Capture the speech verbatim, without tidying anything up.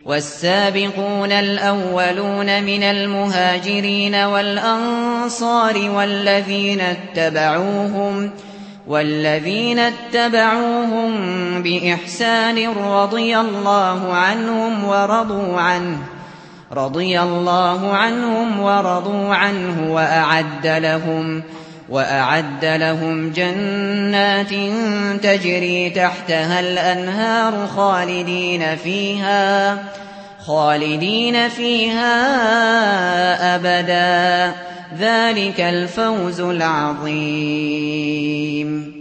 والسابقون الأولون من المهاجرين والأنصار والذين اتبعوهم والذين اتبعوهم بإحسان رضي الله عنهم ورضوا عنه رضي الله عنهم ورضوا عنه وأعد لهم وأعد لهم جنات تجري تحتها الأنهار خالدين فيها خالدين فيها أبدا ذلك الفوز العظيم.